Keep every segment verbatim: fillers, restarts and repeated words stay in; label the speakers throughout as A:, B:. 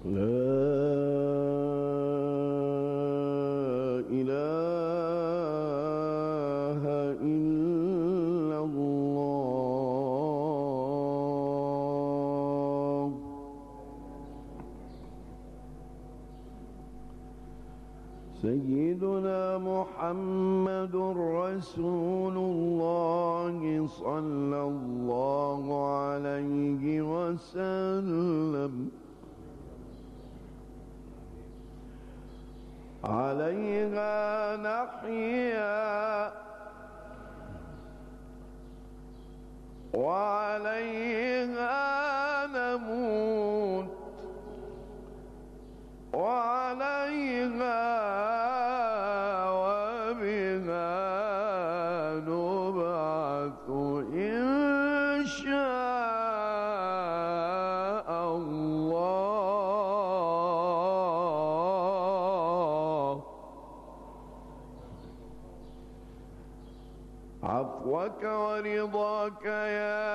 A: لا إله إلا الله. سيدنا محمد رسول الله صلى الله عليه وسلم. عليها نحيا وعليها نموت وعليها وبها نبعث إن شاء الله. عفوك ورضاك يا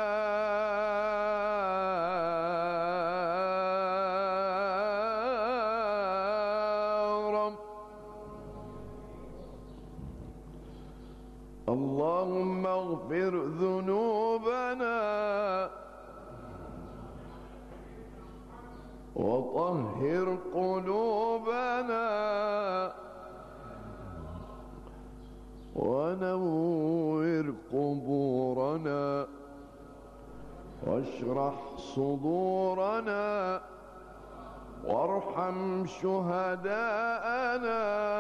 A: اللهم اغفر ذنوبنا وطهر قلوبنا ونور قبورنا واشرح صدورنا وارحم شهداءنا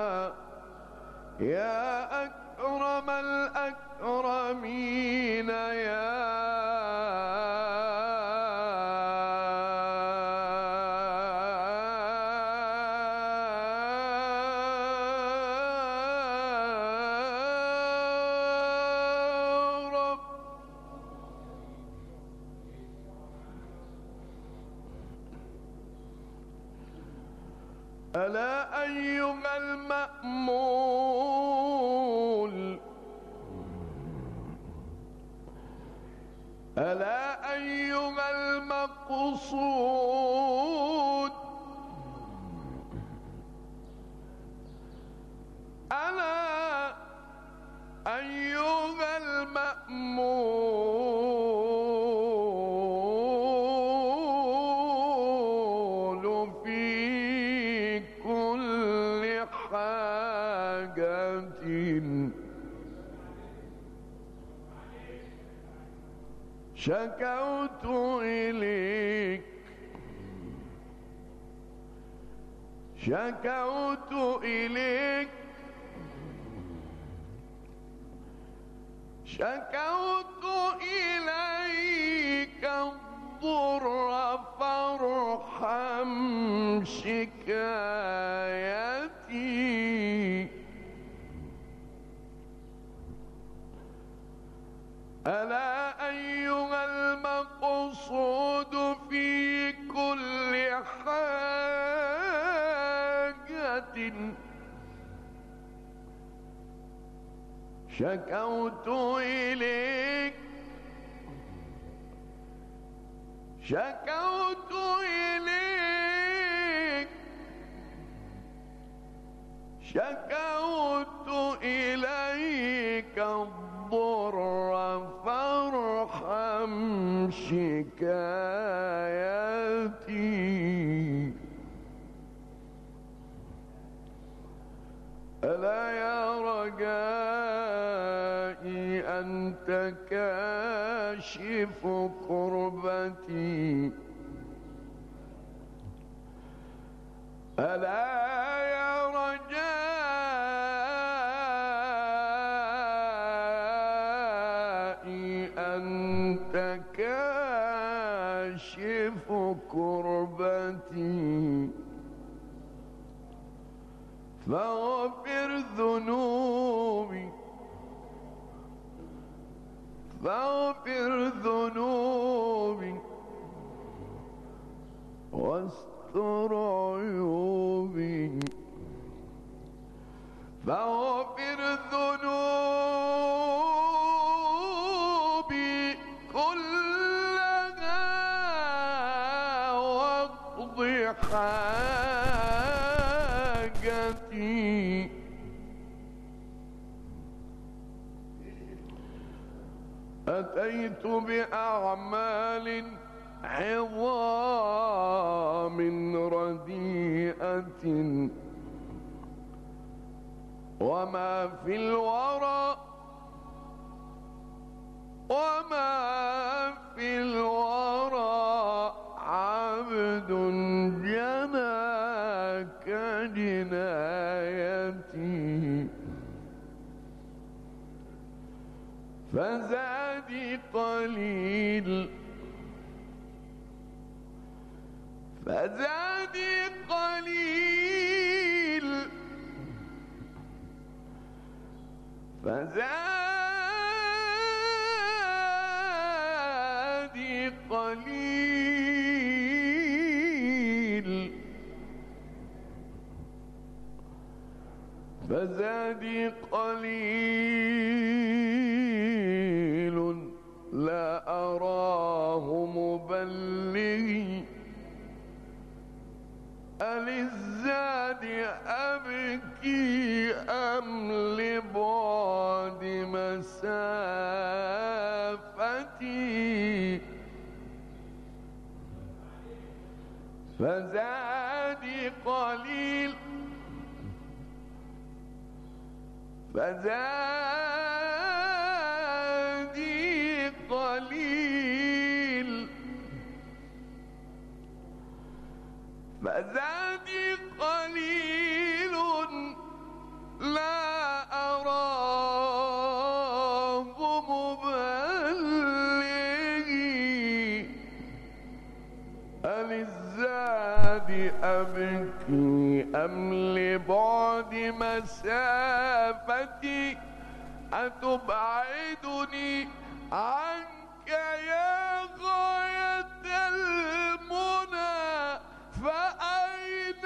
A: يا أكرم الأكرمين يا رب. ألا أيها المأمول ألا أيها المقصود ألا أيها المأمول في كل حاجة شكوت إليك شكوت إليك شكوت إليك الضر فارحم شكايتي. ألا أيها المقصود في كل حاجة شكوت إليك شكوت إليك شكوت إليك الضر فارحم شكايتي. ألا يا رجائي أنت كاشف كربتي. ألا يا رجائي أنت كاشف كربتي. فاغفر ذنوبي فاغفر ذنوبي واستر عيوبي. فاغفر ذنوبي كلها واقض حاجتي أتيت بأعمال عظام رديئة وما في الورى وما في الورى عبد جنى كجنايتي فزادي قليل فزادي قليل فزادي قليل فزادي قليل لا أراه مبلغي أللزاد أبكي أم لبعد مسافتي فزادي قليل فزادي قليل فزادي قليل لا أراه مبلغي أللزاد أبكي أم لبعد مسافتي أتبعدني عنك يا غاية المنى فأين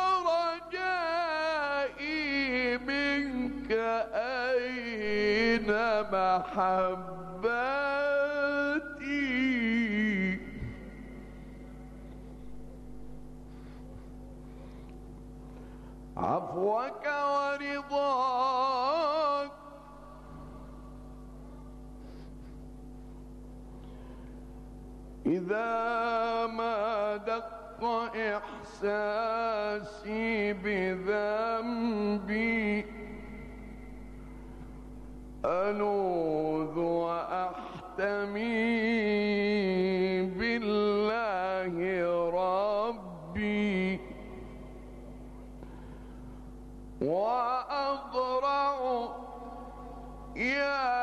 A: رجائي منك أين محبتي عفوك ورضاك إذا ما دق إحساسي بذنبي ألوذ وأحتمي بالله ربي وأضرع يا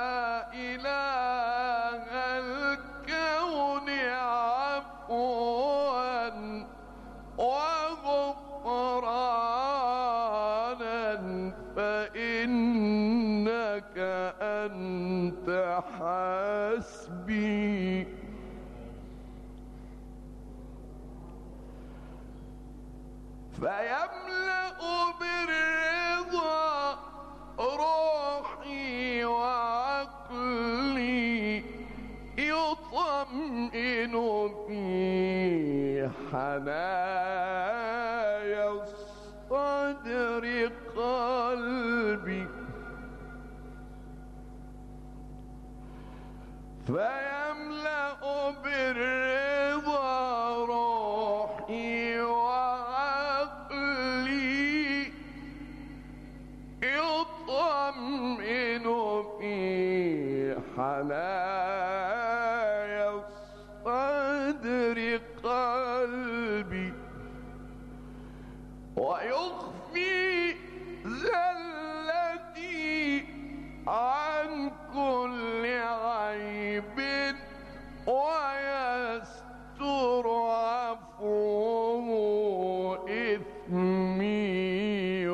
A: إله الكون عفوا وغفرانا فإنك أنت حسبي فيملأ بالرضا روحي وعقلي يطمئن في حنايا الصدر قلبي فيملأ بالرضا روحي وعقلي يطمئن في حنايا الصدر قلبي ويخفي زلتي عن كل عيب ويستر عفوه إثمي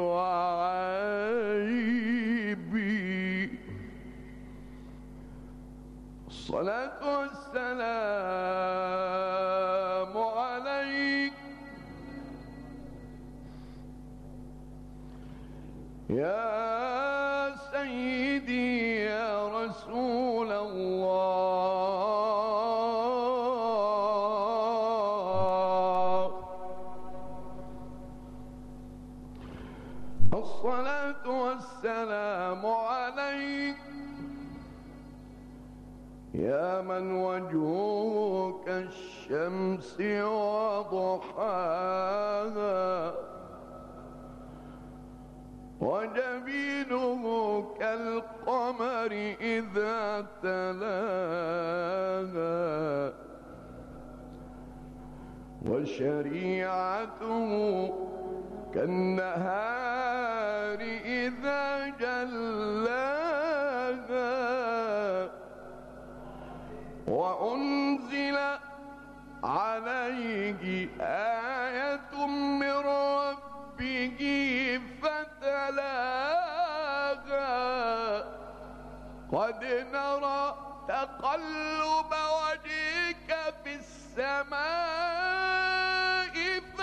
A: وعيبي الصلاة والسلام عليك يا سيدي يا رسول الله الصلاة والسلام عليك يا من وجهه كالشمس وضحاها وجبينه كالقمر إذا تلاها وشريعته كالنهار إذا جلاها وأنزل عليه آية من ربه فتلاها قد نرى تقلب وجهك في السماء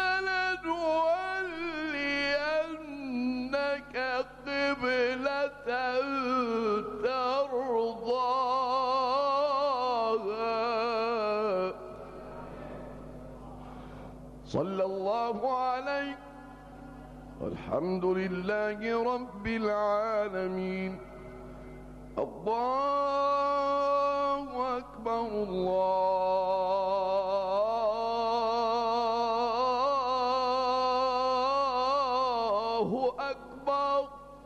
A: فلنولينك قبلة ترضاها صلى الله عليه والحمد لله رب العالمين. الله أكبر الله أكبر.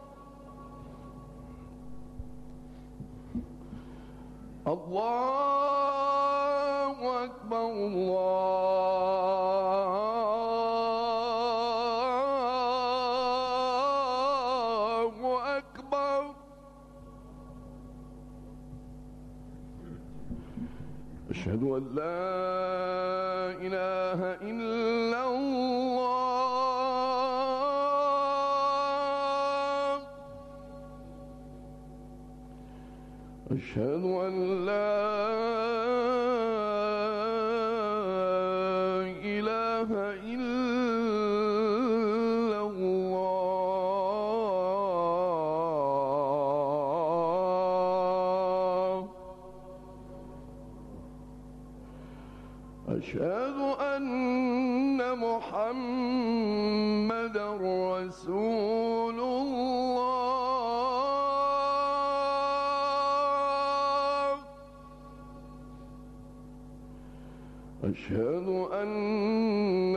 A: الله أكبر الله أكبر. أشهد أن لا إله إلا الله. أشهد أن لا إله إلا الله. أشهد أن محمدًا رسول الله. أشهد أن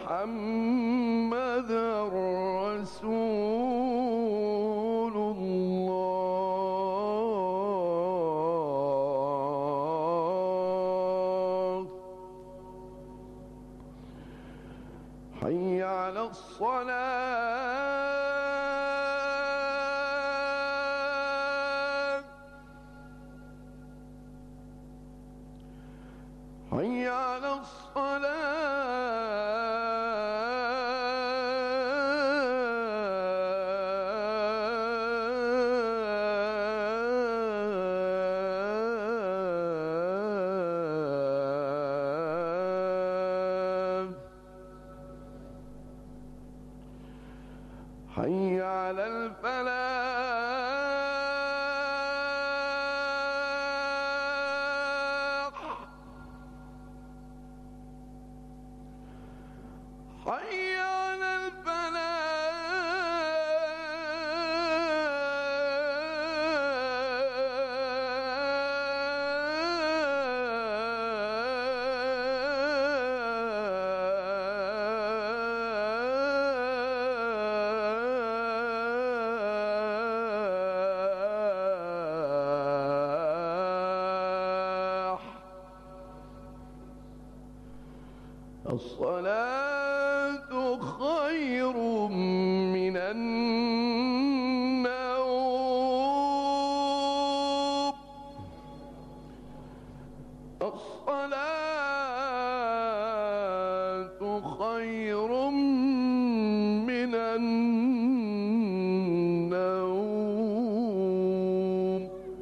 A: محمدًا رسول الله. حي على الصلاة. حي على الصلاة. حي على الفلاح. حي على الفلاح. الصلاة خير من النوم. الصلاة خير من النوم.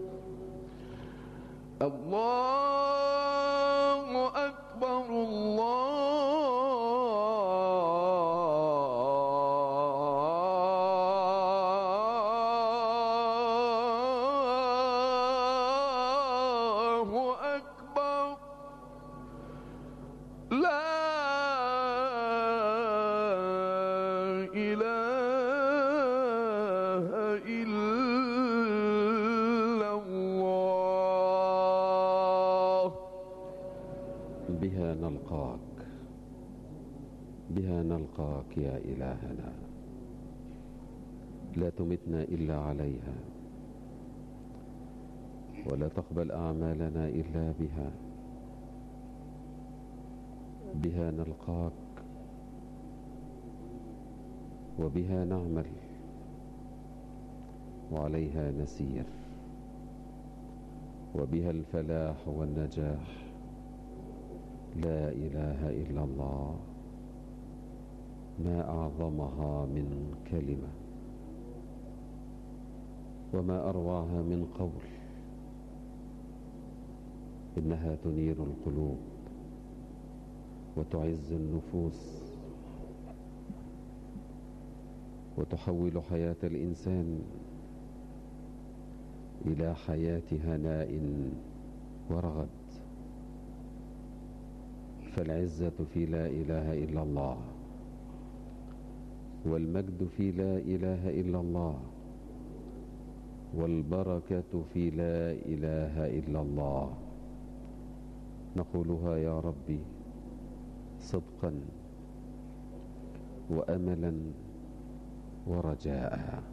A: الله أكبر الله أكبر. لا إله
B: بها نلقاك، بها نلقاك يا إلهنا، لا تمتنا إلا عليها، ولا تقبل أعمالنا إلا بها. بها نلقاك وبها نعمل وعليها نسير، وبها الفلاح والنجاح. لا إله إلا الله، ما أعظمها من كلمة، وما أروعها من قول. إنها تنير القلوب وتعز النفوس وتحول حياة الإنسان إلى حياة هناء ورغد. فالعزة في لا إله إلا الله، والمجد في لا إله إلا الله، والبركة في لا إله إلا الله. نقولها يا ربي صدقا وأملا ورجاء.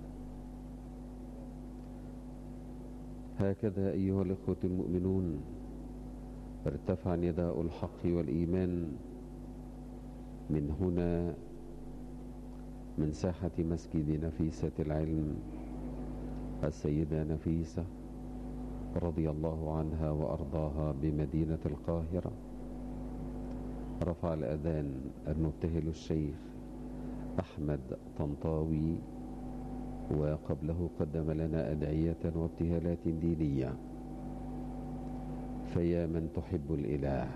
B: هكذا أيها الإخوة المؤمنون ارتفع نداء الحق والإيمان من هنا، من ساحة مسجد نفيسة العلم السيدة نفيسة رضي الله عنها وأرضاها بمدينة القاهرة. رفع الأذان المبتهل الشيخ أحمد طنطاوي، وقبله قدم لنا أدعية وابتهالات دينية. فيا من تحب الإله،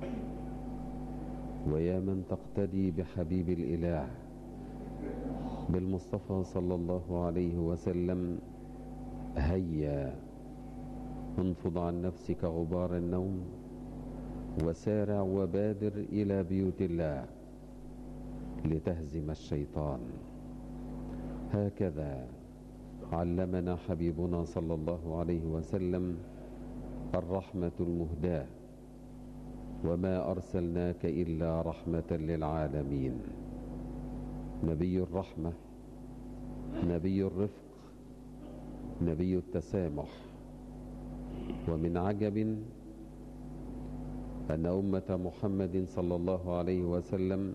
B: ويا من تقتدي بحبيب الإله بالمصطفى صلى الله عليه وسلم، هيا انفض عن نفسك غبار النوم، وسارع وبادر إلى بيوت الله لتهزم الشيطان. هكذا علمنا حبيبنا صلى الله عليه وسلم الرحمة المهداة، وما أرسلناك إلا رحمة للعالمين. نبي الرحمة، نبي الرفق، نبي التسامح. ومن عجب أن أمة محمد صلى الله عليه وسلم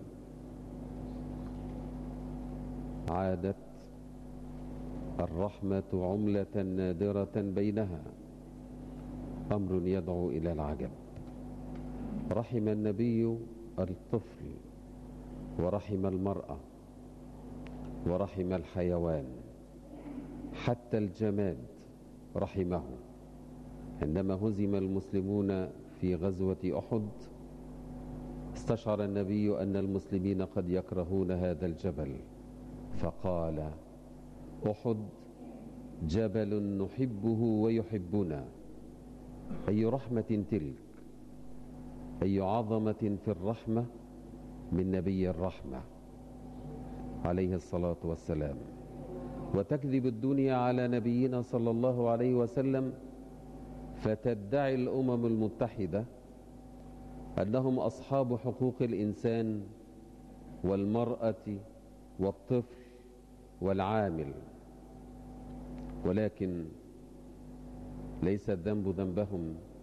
B: عادت الرحمة عملة نادرة بينها، أمر يدعو إلى العجب. رحم النبي الطفل، ورحم المرأة، ورحم الحيوان، حتى الجماد رحمه. عندما هزم المسلمون في غزوة أحد، استشعر النبي أن المسلمين قد يكرهون هذا الجبل، فقال: أحد جبل نحبه ويحبنا. أي رحمة تلك، أي عظمة في الرحمة من نبي الرحمة عليه الصلاة والسلام. وتكذب الدنيا على نبينا صلى الله عليه وسلم، فتدعي الأمم المتحدة أنهم أصحاب حقوق الإنسان والمرأة والطفل والعامل، ولكن ليس الذنب ذنبهم،